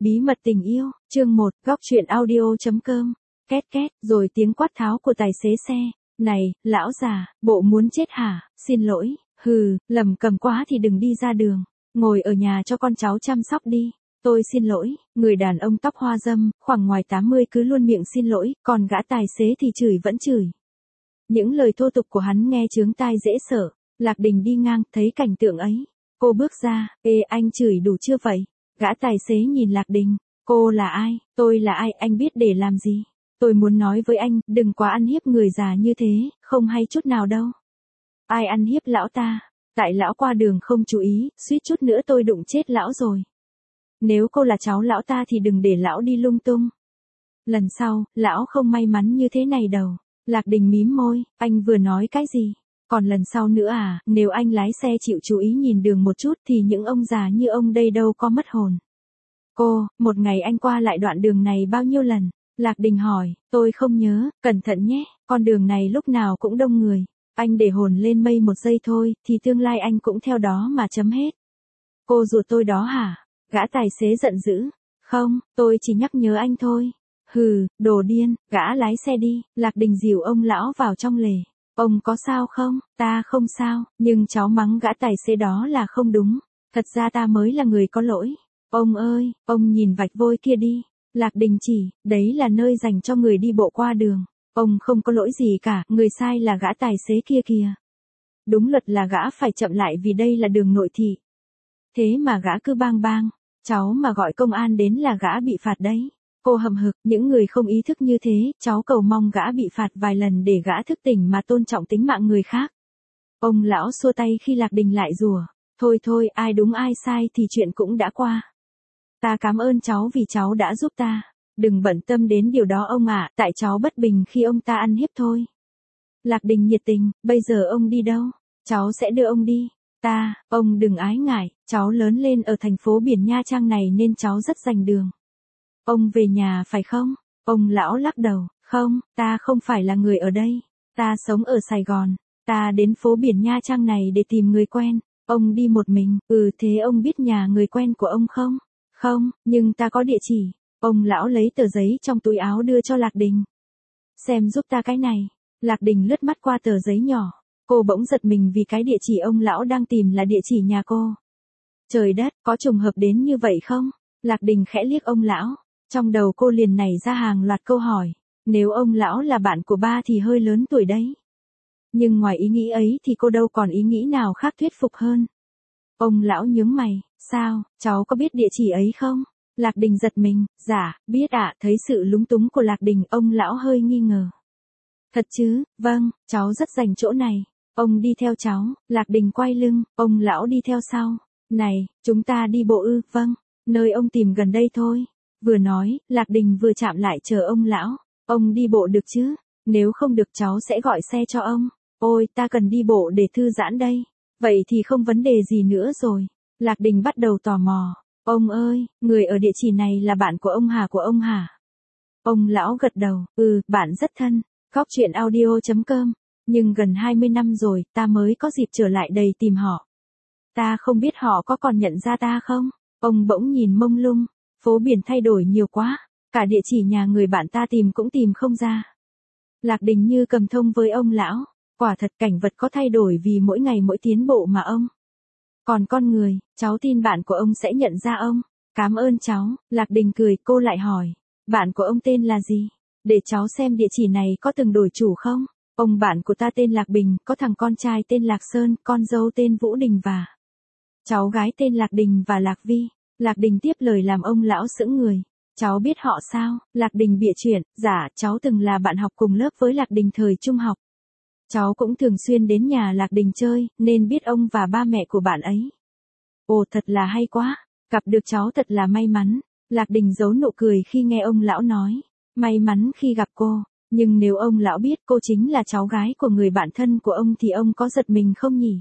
Bí mật tình yêu, chương 1, góc truyện audio.com. Két két, rồi tiếng quát tháo của tài xế xe. Này, lão già, bộ muốn chết hả? Xin lỗi, hừ, lầm cầm quá thì đừng đi ra đường. Ngồi ở nhà cho con cháu chăm sóc đi. Tôi xin lỗi, người đàn ông tóc hoa râm, khoảng ngoài 80 cứ luôn miệng xin lỗi, còn gã tài xế thì chửi vẫn chửi. Những lời thô tục của hắn nghe chướng tai dễ sợ. Lạc Đình đi ngang, thấy cảnh tượng ấy. Cô bước ra, ê anh chửi đủ chưa vậy? Gã tài xế nhìn Lạc Đình, cô là ai, tôi là ai, anh biết để làm gì? Tôi muốn nói với anh, đừng quá ăn hiếp người già như thế, không hay chút nào đâu. Ai ăn hiếp lão ta? Tại lão qua đường không chú ý, suýt chút nữa tôi đụng chết lão rồi. Nếu cô là cháu lão ta thì đừng để lão đi lung tung. Lần sau, lão không may mắn như thế này đâu. Lạc Đình mím môi, anh vừa nói cái gì? Còn lần sau nữa à, nếu anh lái xe chịu chú ý nhìn đường một chút thì những ông già như ông đây đâu có mất hồn. Cô, một ngày anh qua lại đoạn đường này bao nhiêu lần? Lạc Đình hỏi, tôi không nhớ, cẩn thận nhé, con đường này lúc nào cũng đông người. Anh để hồn lên mây một giây thôi, thì tương lai anh cũng theo đó mà chấm hết. Cô ruột tôi đó hả? Gã tài xế giận dữ. Không, tôi chỉ nhắc nhớ anh thôi. Hừ, đồ điên, gã lái xe đi. Lạc Đình dìu ông lão vào trong lề. Ông có sao không? Ta không sao, nhưng cháu mắng gã tài xế đó là không đúng. Thật ra ta mới là người có lỗi. Ông ơi, ông nhìn vạch vôi kia đi. Lạc Đình chỉ, đấy là nơi dành cho người đi bộ qua đường. Ông không có lỗi gì cả, người sai là gã tài xế kia kìa. Đúng luật là gã phải chậm lại vì đây là đường nội thị. Thế mà gã cứ bang bang, cháu mà gọi công an đến là gã bị phạt đấy. Cô hậm hực, những người không ý thức như thế, cháu cầu mong gã bị phạt vài lần để gã thức tỉnh mà tôn trọng tính mạng người khác. Ông lão xua tay khi Lạc Đình lại rủa. Thôi thôi, ai đúng ai sai thì chuyện cũng đã qua. Ta cảm ơn cháu vì cháu đã giúp ta. Đừng bận tâm đến điều đó ông ạ, tại cháu bất bình khi ông ta ăn hiếp thôi. Lạc Đình nhiệt tình, bây giờ ông đi đâu? Cháu sẽ đưa ông đi. Ông đừng ái ngại, cháu lớn lên ở thành phố biển Nha Trang này nên cháu rất rành đường. Ông về nhà phải không? Ông lão lắc đầu, không, ta không phải là người ở đây. Ta sống ở Sài Gòn. Ta đến phố biển Nha Trang này để tìm người quen. Ông đi một mình, thế ông biết nhà người quen của ông không? Không, nhưng ta có địa chỉ. Ông lão lấy tờ giấy trong túi áo đưa cho Lạc Đình. Xem giúp ta cái này. Lạc Đình lướt mắt qua tờ giấy nhỏ. Cô bỗng giật mình vì cái địa chỉ ông lão đang tìm là địa chỉ nhà cô. Trời đất, có trùng hợp đến như vậy không? Lạc Đình khẽ liếc ông lão. Trong đầu cô liền nảy ra hàng loạt câu hỏi. Nếu ông lão là bạn của ba thì hơi lớn tuổi đấy. Nhưng ngoài ý nghĩ ấy thì cô đâu còn ý nghĩ nào khác thuyết phục hơn. Ông lão nhướng mày, sao, cháu có biết địa chỉ ấy không? Lạc Đình giật mình, dạ, biết ạ, thấy sự lúng túng của Lạc Đình, ông lão hơi nghi ngờ. Thật chứ, vâng, cháu rất rành chỗ này. Ông đi theo cháu. Lạc Đình quay lưng, ông lão đi theo sau. Này, chúng ta đi bộ ư? Vâng, nơi ông tìm gần đây thôi. Vừa nói, Lạc Đình vừa chạm lại chờ ông lão. Ông đi bộ được chứ? Nếu không được cháu sẽ gọi xe cho ông. Ôi, ta cần đi bộ để thư giãn đây. Vậy thì không vấn đề gì nữa rồi. Lạc Đình bắt đầu tò mò. Ông ơi, người ở địa chỉ này là bạn của ông hả? Ông lão gật đầu, bạn rất thân. Góc truyện audio.com. Nhưng gần 20 năm rồi, ta mới có dịp trở lại đây tìm họ. Ta không biết họ có còn nhận ra ta không? Ông bỗng nhìn mông lung. Phố biển thay đổi nhiều quá. Cả địa chỉ nhà người bạn ta tìm cũng tìm không ra. Lạc Đình như cầm thông với ông lão. Quả thật cảnh vật có thay đổi vì mỗi ngày mỗi tiến bộ mà ông. Còn con người, cháu tin bạn của ông sẽ nhận ra ông. Cảm ơn cháu. Lạc Đình cười, cô lại hỏi. Bạn của ông tên là gì? Để cháu xem địa chỉ này có từng đổi chủ không? Ông bạn của ta tên Lạc Bình, có thằng con trai tên Lạc Sơn, con dâu tên Vũ Đình và cháu gái tên Lạc Đình và Lạc Vi. Lạc Đình tiếp lời làm ông lão sững người. Cháu biết họ sao? Lạc Đình bịa chuyện, dạ, cháu từng là bạn học cùng lớp với Lạc Đình thời trung học. Cháu cũng thường xuyên đến nhà Lạc Đình chơi, nên biết ông và ba mẹ của bạn ấy. Ồ, thật là hay quá, gặp được cháu thật là may mắn. Lạc Đình giấu nụ cười khi nghe ông lão nói. May mắn khi gặp cô, nhưng nếu ông lão biết cô chính là cháu gái của người bạn thân của ông thì ông có giật mình không nhỉ?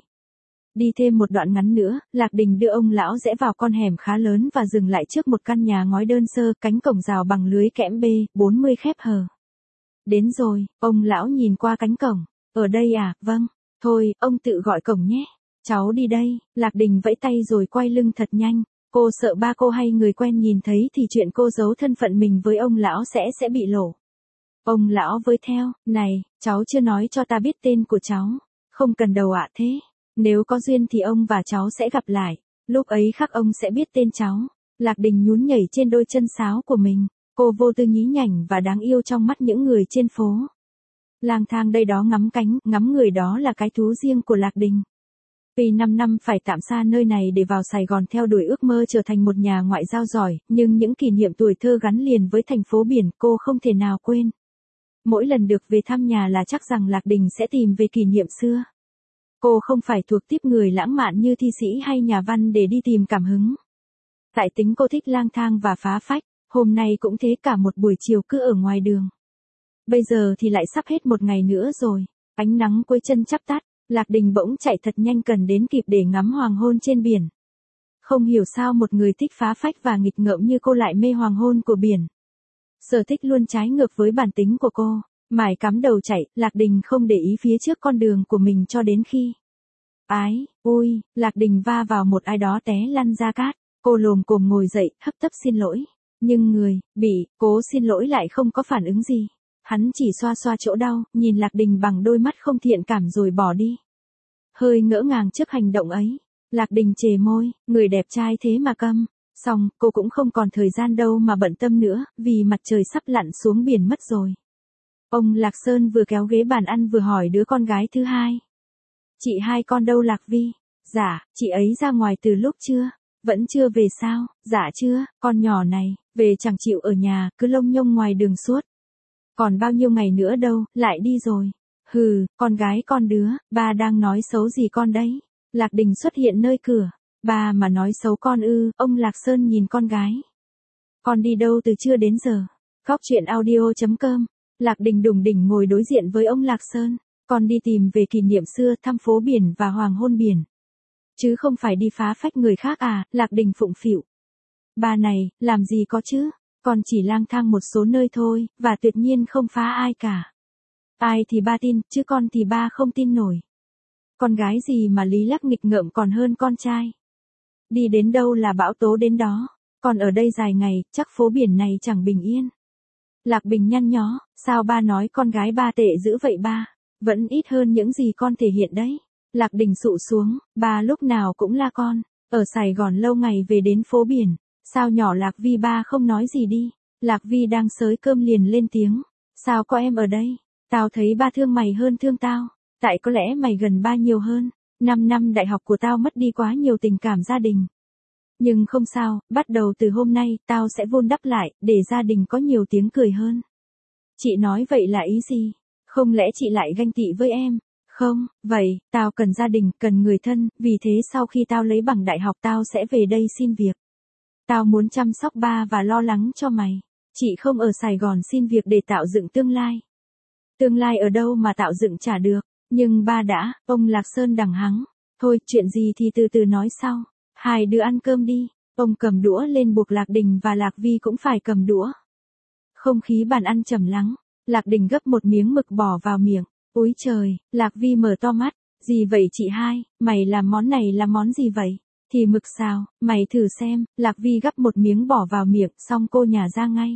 Đi thêm một đoạn ngắn nữa, Lạc Đình đưa ông lão rẽ vào con hẻm khá lớn và dừng lại trước một căn nhà ngói đơn sơ, cánh cổng rào bằng lưới kẽm B40 khép hờ. Đến rồi, ông lão nhìn qua cánh cổng. Ở đây à? Vâng. Thôi, ông tự gọi cổng nhé. Cháu đi đây. Lạc Đình vẫy tay rồi quay lưng thật nhanh. Cô sợ ba cô hay người quen nhìn thấy thì chuyện cô giấu thân phận mình với ông lão sẽ bị lộ. Ông lão với theo, này, cháu chưa nói cho ta biết tên của cháu. Không cần đâu ạ thế. Nếu có duyên thì ông và cháu sẽ gặp lại. Lúc ấy khắc ông sẽ biết tên cháu. Lạc Đình nhún nhảy trên đôi chân sáo của mình. Cô vô tư nhí nhảnh và đáng yêu trong mắt những người trên phố. Lang thang đây đó ngắm cánh, ngắm người đó là cái thú riêng của Lạc Đình. Vì 5 năm phải tạm xa nơi này để vào Sài Gòn theo đuổi ước mơ trở thành một nhà ngoại giao giỏi, nhưng những kỷ niệm tuổi thơ gắn liền với thành phố biển cô không thể nào quên. Mỗi lần được về thăm nhà là chắc rằng Lạc Đình sẽ tìm về kỷ niệm xưa. Cô không phải thuộc tiếp người lãng mạn như thi sĩ hay nhà văn để đi tìm cảm hứng. Tại tính cô thích lang thang và phá phách, hôm nay cũng thế, cả một buổi chiều cứ ở ngoài đường. Bây giờ thì lại sắp hết một ngày nữa rồi, ánh nắng cuối chân chắp tắt, Lạc Đình bỗng chạy thật nhanh cần đến kịp để ngắm hoàng hôn trên biển. Không hiểu sao một người thích phá phách và nghịch ngợm như cô lại mê hoàng hôn của biển. Sở thích luôn trái ngược với bản tính của cô, mải cắm đầu chạy, Lạc Đình không để ý phía trước con đường của mình cho đến khi. Ái, ôi, Lạc Đình va vào một ai đó té lăn ra cát, cô lồm cồm ngồi dậy, hấp tấp xin lỗi. Nhưng người, bị, cố xin lỗi lại không có phản ứng gì. Hắn chỉ xoa xoa chỗ đau, nhìn Lạc Đình bằng đôi mắt không thiện cảm rồi bỏ đi. Hơi ngỡ ngàng trước hành động ấy, Lạc Đình chề môi, người đẹp trai thế mà câm. Xong, cô cũng không còn thời gian đâu mà bận tâm nữa, vì mặt trời sắp lặn xuống biển mất rồi. Ông Lạc Sơn vừa kéo ghế bàn ăn vừa hỏi đứa con gái thứ hai. Chị hai con đâu Lạc Vi? Dạ, chị ấy ra ngoài từ lúc trưa. Vẫn chưa về sao? Dạ chưa, con nhỏ này, về chẳng chịu ở nhà, cứ lông nhông ngoài đường suốt. Còn bao nhiêu ngày nữa đâu, lại đi rồi. Hừ, con gái con đứa, ba đang nói xấu gì con đấy? Lạc Đình xuất hiện nơi cửa. Ba mà nói xấu con ư? Ông Lạc Sơn nhìn con gái. Con đi đâu từ trưa đến giờ? Góc truyện audio.com. Lạc Đình đùng đỉnh ngồi đối diện với ông Lạc Sơn. Con đi tìm về kỷ niệm xưa, thăm phố biển và hoàng hôn biển. Chứ không phải đi phá phách người khác à? Lạc Đình phụng phịu. Ba này, làm gì có chứ? Con chỉ lang thang một số nơi thôi, và tuyệt nhiên không phá ai cả. Ai thì ba tin, chứ con thì ba không tin nổi. Con gái gì mà lý lắc nghịch ngợm còn hơn con trai. Đi đến đâu là bão tố đến đó. Còn ở đây dài ngày, chắc phố biển này chẳng bình yên. Lạc Bình nhăn nhó, sao ba nói con gái ba tệ dữ vậy ba? Vẫn ít hơn những gì con thể hiện đấy. Lạc Đình sụ xuống, ba lúc nào cũng la con. Ở Sài Gòn lâu ngày về đến phố biển. Sao nhỏ Lạc Vi ba không nói gì đi. Lạc Vi đang xới cơm liền lên tiếng. Sao có em ở đây? Tao thấy ba thương mày hơn thương tao. Tại có lẽ mày gần ba nhiều hơn. 5 năm đại học của tao mất đi quá nhiều tình cảm gia đình. Nhưng không sao, bắt đầu từ hôm nay, tao sẽ vun đắp lại, để gia đình có nhiều tiếng cười hơn. Chị nói vậy là ý gì? Không lẽ chị lại ganh tị với em? Không, vậy, tao cần gia đình, cần người thân, vì thế sau khi tao lấy bằng đại học tao sẽ về đây xin việc. Tao muốn chăm sóc ba và lo lắng cho mày. Chị không ở Sài Gòn xin việc để tạo dựng tương lai. Tương lai ở đâu mà tạo dựng chả được. Nhưng ba đã, ông Lạc Sơn đằng hắng. Thôi, chuyện gì thì từ từ nói sau. Hai đứa ăn cơm đi. Ông cầm đũa lên buộc Lạc Đình và Lạc Vi cũng phải cầm đũa. Không khí bàn ăn trầm lắng. Lạc Đình gấp một miếng mực bỏ vào miệng. Úi trời, Lạc Vi mở to mắt. Gì vậy chị hai, mày làm món này là món gì vậy? Thì mực xào, mày thử xem. Lạc Vi gắp một miếng bỏ vào miệng, xong cô nhả ra ngay.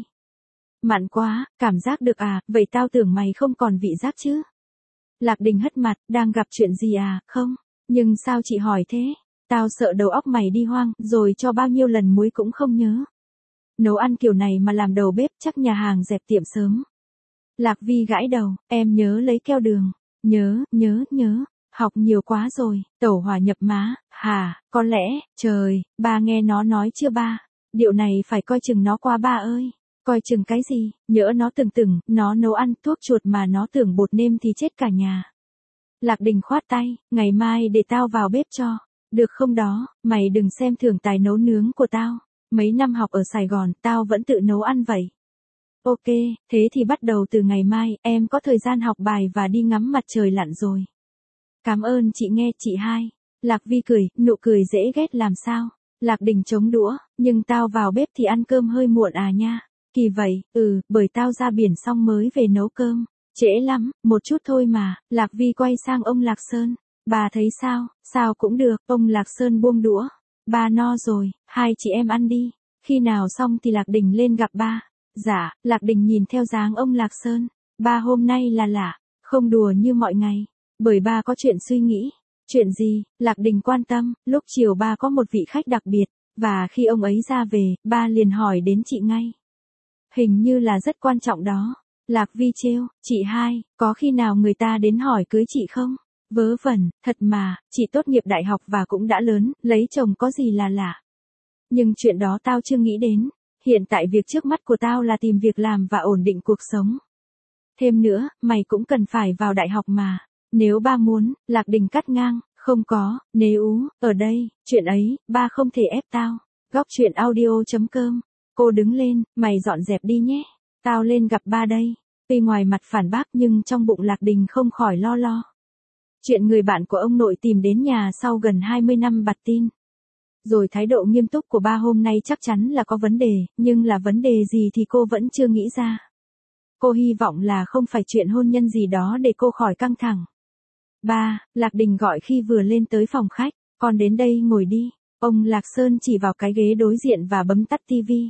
Mặn quá, cảm giác được à, vậy tao tưởng mày không còn vị giác chứ. Lạc Đình hất mặt, đang gặp chuyện gì à, không? Nhưng sao chị hỏi thế? Tao sợ đầu óc mày đi hoang, rồi cho bao nhiêu lần muối cũng không nhớ. Nấu ăn kiểu này mà làm đầu bếp chắc nhà hàng dẹp tiệm sớm. Lạc Vi gãi đầu, em nhớ lấy keo đường. Nhớ. Học nhiều quá rồi, tẩu hỏa nhập má, hả, có lẽ, trời, ba nghe nó nói chưa ba? Điệu này phải coi chừng nó qua ba ơi. Coi chừng cái gì, nhỡ nó tưởng nó nấu ăn thuốc chuột mà nó tưởng bột nêm thì chết cả nhà. Lạc Đình khoát tay, ngày mai để tao vào bếp cho. Được không đó, mày đừng xem thường tài nấu nướng của tao. Mấy năm học ở Sài Gòn, tao vẫn tự nấu ăn vậy. Ok, thế thì bắt đầu từ ngày mai, em có thời gian học bài và đi ngắm mặt trời lặn rồi. Cảm ơn chị nghe, chị hai. Lạc Vi cười, nụ cười dễ ghét làm sao. Lạc Đình chống đũa, nhưng tao vào bếp thì ăn cơm hơi muộn à nha. Kỳ vậy, bởi tao ra biển xong mới về nấu cơm. Trễ lắm, một chút thôi mà. Lạc Vi quay sang ông Lạc Sơn. Bà thấy sao, sao cũng được, ông Lạc Sơn buông đũa. Ba no rồi, hai chị em ăn đi. Khi nào xong thì Lạc Đình lên gặp ba. Dạ, Lạc Đình nhìn theo dáng ông Lạc Sơn. Ba hôm nay là lạ, không đùa như mọi ngày. Bởi ba có chuyện suy nghĩ. Chuyện gì? Lạc Đình quan tâm. Lúc chiều ba có một vị khách đặc biệt. Và khi ông ấy ra về, ba liền hỏi đến chị ngay. Hình như là rất quan trọng đó. Lạc Vi trêu, chị hai, có khi nào người ta đến hỏi cưới chị không? Vớ vẩn, thật mà, chị tốt nghiệp đại học và cũng đã lớn, lấy chồng có gì là lạ. Nhưng chuyện đó tao chưa nghĩ đến. Hiện tại việc trước mắt của tao là tìm việc làm và ổn định cuộc sống. Thêm nữa, mày cũng cần phải vào đại học mà. Nếu ba muốn, Lạc Đình cắt ngang, không có, nếu, ở đây, chuyện ấy, ba không thể ép tao. Góc chuyện audio.com. Cô đứng lên, mày dọn dẹp đi nhé. Tao lên gặp ba đây. Tuy ngoài mặt phản bác nhưng trong bụng Lạc Đình không khỏi lo. Chuyện người bạn của ông nội tìm đến nhà sau gần 20 năm bặt tin. Rồi thái độ nghiêm túc của ba hôm nay chắc chắn là có vấn đề, nhưng là vấn đề gì thì cô vẫn chưa nghĩ ra. Cô hy vọng là không phải chuyện hôn nhân gì đó để cô khỏi căng thẳng. Ba, Lạc Đình gọi khi vừa lên tới phòng khách, con đến đây ngồi đi. Ông Lạc Sơn chỉ vào cái ghế đối diện và bấm tắt tivi.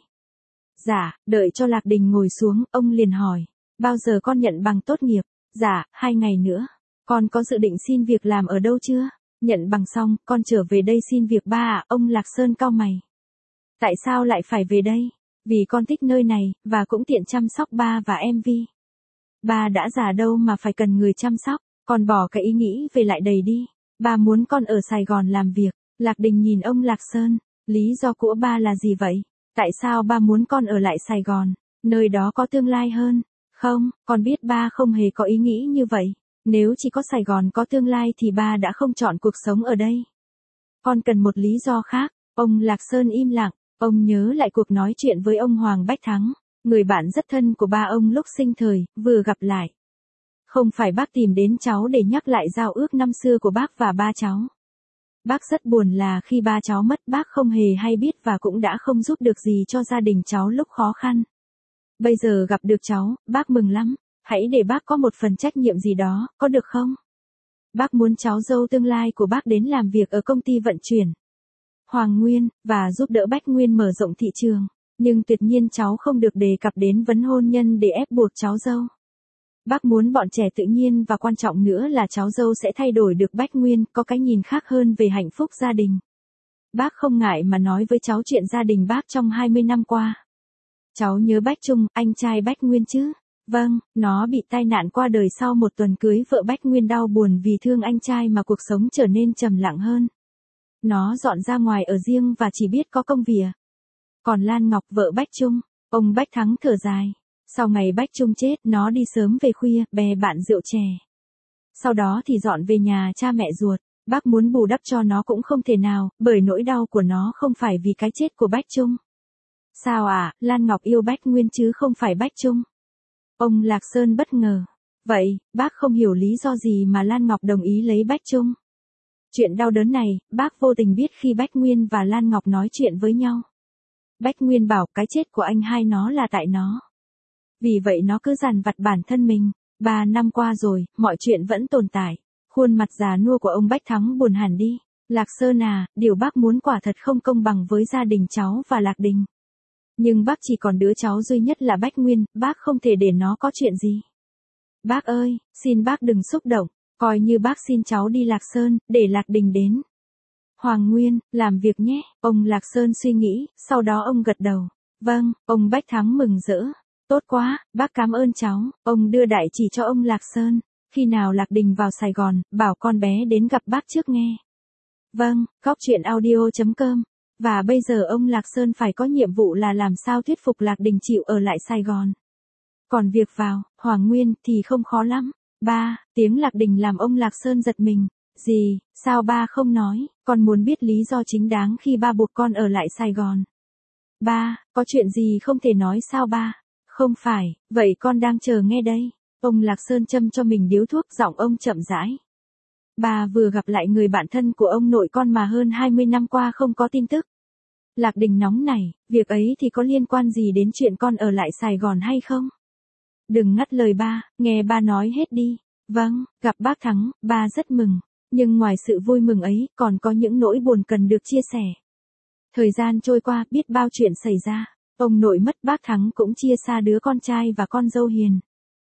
Dạ, đợi cho Lạc Đình ngồi xuống, ông liền hỏi. Bao giờ con nhận bằng tốt nghiệp? Dạ, 2 ngày nữa. Con có dự định xin việc làm ở đâu chưa? Nhận bằng xong, con trở về đây xin việc ba à? Ông Lạc Sơn cau mày. Tại sao lại phải về đây? Vì con thích nơi này, và cũng tiện chăm sóc ba và em Vi. Ba đã già đâu mà phải cần người chăm sóc, con bỏ cái ý nghĩ về lại đầy đi. Ba muốn con ở Sài Gòn làm việc. Lạc Đình nhìn ông Lạc Sơn. Lý do của ba là gì vậy? Tại sao ba muốn con ở lại Sài Gòn? Nơi đó có tương lai hơn. Không, con biết ba không hề có ý nghĩ như vậy. Nếu chỉ có Sài Gòn có tương lai thì ba đã không chọn cuộc sống ở đây. Con cần một lý do khác. Ông Lạc Sơn im lặng. Ông nhớ lại cuộc nói chuyện với ông Hoàng Bách Thắng, người bạn rất thân của ba ông lúc sinh thời, vừa gặp lại. Không phải bác tìm đến cháu để nhắc lại giao ước năm xưa của bác và ba cháu. Bác rất buồn là khi ba cháu mất bác không hề hay biết và cũng đã không giúp được gì cho gia đình cháu lúc khó khăn. Bây giờ gặp được cháu, bác mừng lắm. Hãy để bác có một phần trách nhiệm gì đó, có được không? Bác muốn cháu dâu tương lai của bác đến làm việc ở công ty vận chuyển Hoàng Nguyên, và giúp đỡ Bách Nguyên mở rộng thị trường. Nhưng tuyệt nhiên cháu không được đề cập đến vấn hôn nhân để ép buộc cháu dâu. Bác muốn bọn trẻ tự nhiên và quan trọng nữa là cháu dâu sẽ thay đổi được Bách Nguyên, có cái nhìn khác hơn về hạnh phúc gia đình. Bác không ngại mà nói với cháu chuyện gia đình bác trong 20 năm qua. Cháu nhớ Bách Trung, anh trai Bách Nguyên chứ? Vâng, nó bị tai nạn qua đời sau một tuần cưới vợ Bách Nguyên đau buồn vì thương anh trai mà cuộc sống trở nên trầm lặng hơn. Nó dọn ra ngoài ở riêng và chỉ biết có công việc. Còn Lan Ngọc vợ Bách Trung, ông Bách Thắng thở dài. Sau ngày Bách Trung chết, nó đi sớm về khuya, bè bạn rượu chè. Sau đó thì dọn về nhà cha mẹ ruột. Bác muốn bù đắp cho nó cũng không thể nào, bởi nỗi đau của nó không phải vì cái chết của Bách Trung. Sao à, Lan Ngọc yêu Bách Nguyên chứ không phải Bách Trung. Ông Lạc Sơn bất ngờ. Vậy, bác không hiểu lý do gì mà Lan Ngọc đồng ý lấy Bách Trung. Chuyện đau đớn này, bác vô tình biết khi Bách Nguyên và Lan Ngọc nói chuyện với nhau. Bách Nguyên bảo cái chết của anh hai nó là tại nó. Vì vậy nó cứ dằn vặt bản thân mình. 3 năm qua rồi, mọi chuyện vẫn tồn tại. Khuôn mặt già nua của ông Bách Thắng buồn hẳn đi. Lạc Sơn à, điều bác muốn quả thật không công bằng với gia đình cháu và Lạc Đình. Nhưng bác chỉ còn đứa cháu duy nhất là Bách Nguyên, bác không thể để nó có chuyện gì. Bác ơi, xin bác đừng xúc động, coi như bác xin cháu đi Lạc Sơn, để Lạc Đình đến Hoàng Nguyên, làm việc nhé. Ông Lạc Sơn suy nghĩ, sau đó ông gật đầu. Vâng, ông Bách Thắng mừng rỡ. Tốt quá, bác cảm ơn cháu. Ông đưa đại chỉ cho ông Lạc Sơn. Khi nào Lạc Đình vào Sài Gòn, bảo con bé đến gặp bác trước nghe. Vâng, góc chuyện audio.com. Và bây giờ ông Lạc Sơn phải có nhiệm vụ là làm sao thuyết phục Lạc Đình chịu ở lại Sài Gòn. Còn việc vào Hoàng Nguyên thì không khó lắm. Ba, tiếng Lạc Đình làm ông Lạc Sơn giật mình. Gì, sao ba không nói, con muốn biết lý do chính đáng khi ba buộc con ở lại Sài Gòn. Ba, có chuyện gì không thể nói sao ba? Không phải, vậy con đang chờ nghe đây. Ông Lạc Sơn châm cho mình điếu thuốc, giọng ông chậm rãi. Bà vừa gặp lại người bạn thân của ông nội con mà hơn 20 năm qua không có tin tức. Lạc Đình nóng nảy, việc ấy thì có liên quan gì đến chuyện con ở lại Sài Gòn hay không? Đừng ngắt lời ba, nghe ba nói hết đi. Vâng, gặp bác Thắng, ba rất mừng. Nhưng ngoài sự vui mừng ấy, còn có những nỗi buồn cần được chia sẻ. Thời gian trôi qua, biết bao chuyện xảy ra. Ông nội mất, bác Thắng cũng chia xa đứa con trai và con dâu hiền.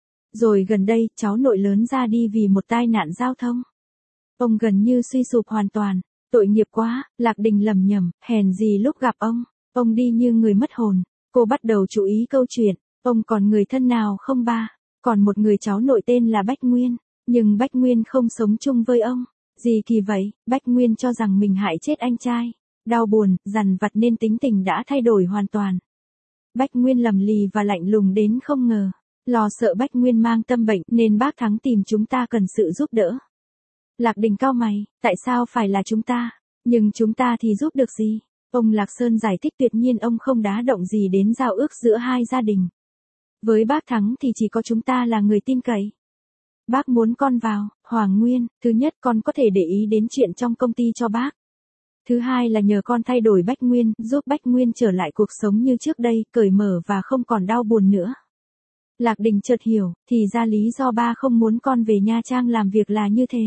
Rồi gần đây, cháu nội lớn ra đi vì một tai nạn giao thông. Ông gần như suy sụp hoàn toàn. Tội nghiệp quá, Lạc Đình lầm nhầm, hèn gì lúc gặp ông đi như người mất hồn. Cô bắt đầu chú ý câu chuyện, ông còn người thân nào không ba? Còn một người cháu nội tên là Bách Nguyên, nhưng Bách Nguyên không sống chung với ông. Gì kỳ vậy, Bách Nguyên cho rằng mình hại chết anh trai. Đau buồn, dằn vặt nên tính tình đã thay đổi hoàn toàn. Bách Nguyên lầm lì và lạnh lùng đến không ngờ. Lo sợ Bách Nguyên mang tâm bệnh nên bác Thắng tìm chúng ta cần sự giúp đỡ. Lạc Đình cau mày, tại sao phải là chúng ta? Nhưng chúng ta thì giúp được gì? Ông Lạc Sơn giải thích tuyệt nhiên ông không đá động gì đến giao ước giữa hai gia đình. Với bác Thắng thì chỉ có chúng ta là người tin cậy. Bác muốn con vào, Hoàng Nguyên, thứ nhất con có thể để ý đến chuyện trong công ty cho bác. Thứ hai là nhờ con thay đổi Bách Nguyên, giúp Bách Nguyên trở lại cuộc sống như trước đây, cởi mở và không còn đau buồn nữa. Lạc Đình chợt hiểu, thì ra lý do ba không muốn con về Nha Trang làm việc là như thế.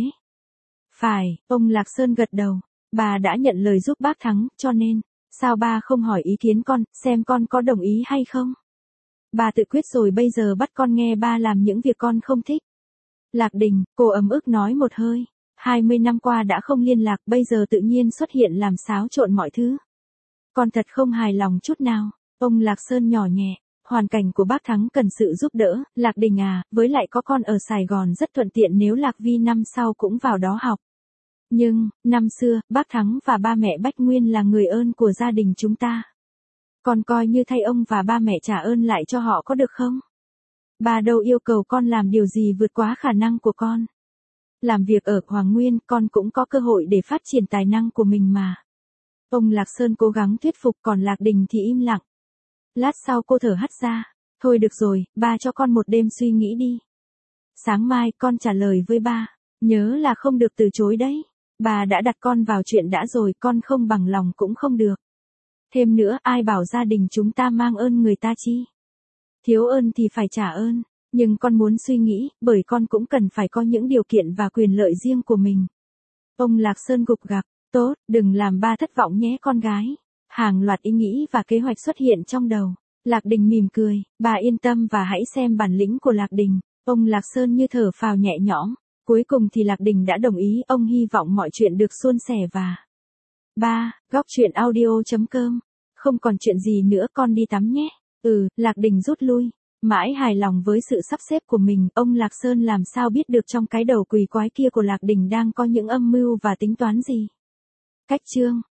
Phải, ông Lạc Sơn gật đầu, bà đã nhận lời giúp bác Thắng, cho nên, sao ba không hỏi ý kiến con, xem con có đồng ý hay không? Bà tự quyết rồi bây giờ bắt con nghe ba làm những việc con không thích. Lạc Đình, cô ấm ức nói một hơi, 20 năm qua đã không liên lạc, bây giờ tự nhiên xuất hiện làm xáo trộn mọi thứ. Con thật không hài lòng chút nào, ông Lạc Sơn nhỏ nhẹ. Hoàn cảnh của bác Thắng cần sự giúp đỡ, Lạc Đình à, với lại có con ở Sài Gòn rất thuận tiện nếu Lạc Vi năm sau cũng vào đó học. Nhưng, năm xưa, bác Thắng và ba mẹ Bách Nguyên là người ơn của gia đình chúng ta. Con coi như thay ông và ba mẹ trả ơn lại cho họ có được không? Ba đâu yêu cầu con làm điều gì vượt quá khả năng của con. Làm việc ở Hoàng Nguyên, con cũng có cơ hội để phát triển tài năng của mình mà. Ông Lạc Sơn cố gắng thuyết phục, còn Lạc Đình thì im lặng. Lát sau cô thở hắt ra. Thôi được rồi, ba cho con một đêm suy nghĩ đi. Sáng mai con trả lời với ba. Nhớ là không được từ chối đấy. Bà đã đặt con vào chuyện đã rồi, con không bằng lòng cũng không được. Thêm nữa, ai bảo gia đình chúng ta mang ơn người ta chi? Thiếu ơn thì phải trả ơn. Nhưng con muốn suy nghĩ, bởi con cũng cần phải có những điều kiện và quyền lợi riêng của mình. Ông Lạc Sơn gục gặc. Tốt, đừng làm ba thất vọng nhé con gái. Hàng loạt ý nghĩ và kế hoạch xuất hiện trong đầu. Lạc Đình mỉm cười, bà yên tâm và hãy xem bản lĩnh của Lạc Đình. Ông Lạc Sơn như thở phào nhẹ nhõm. Cuối cùng thì Lạc Đình đã đồng ý, ông hy vọng mọi chuyện được suôn sẻ và... Góc truyện audio.com. Không còn chuyện gì nữa, con đi tắm nhé. Lạc Đình rút lui. Mãi hài lòng với sự sắp xếp của mình, ông Lạc Sơn làm sao biết được trong cái đầu quỷ quái kia của Lạc Đình đang có những âm mưu và tính toán gì. Cách chương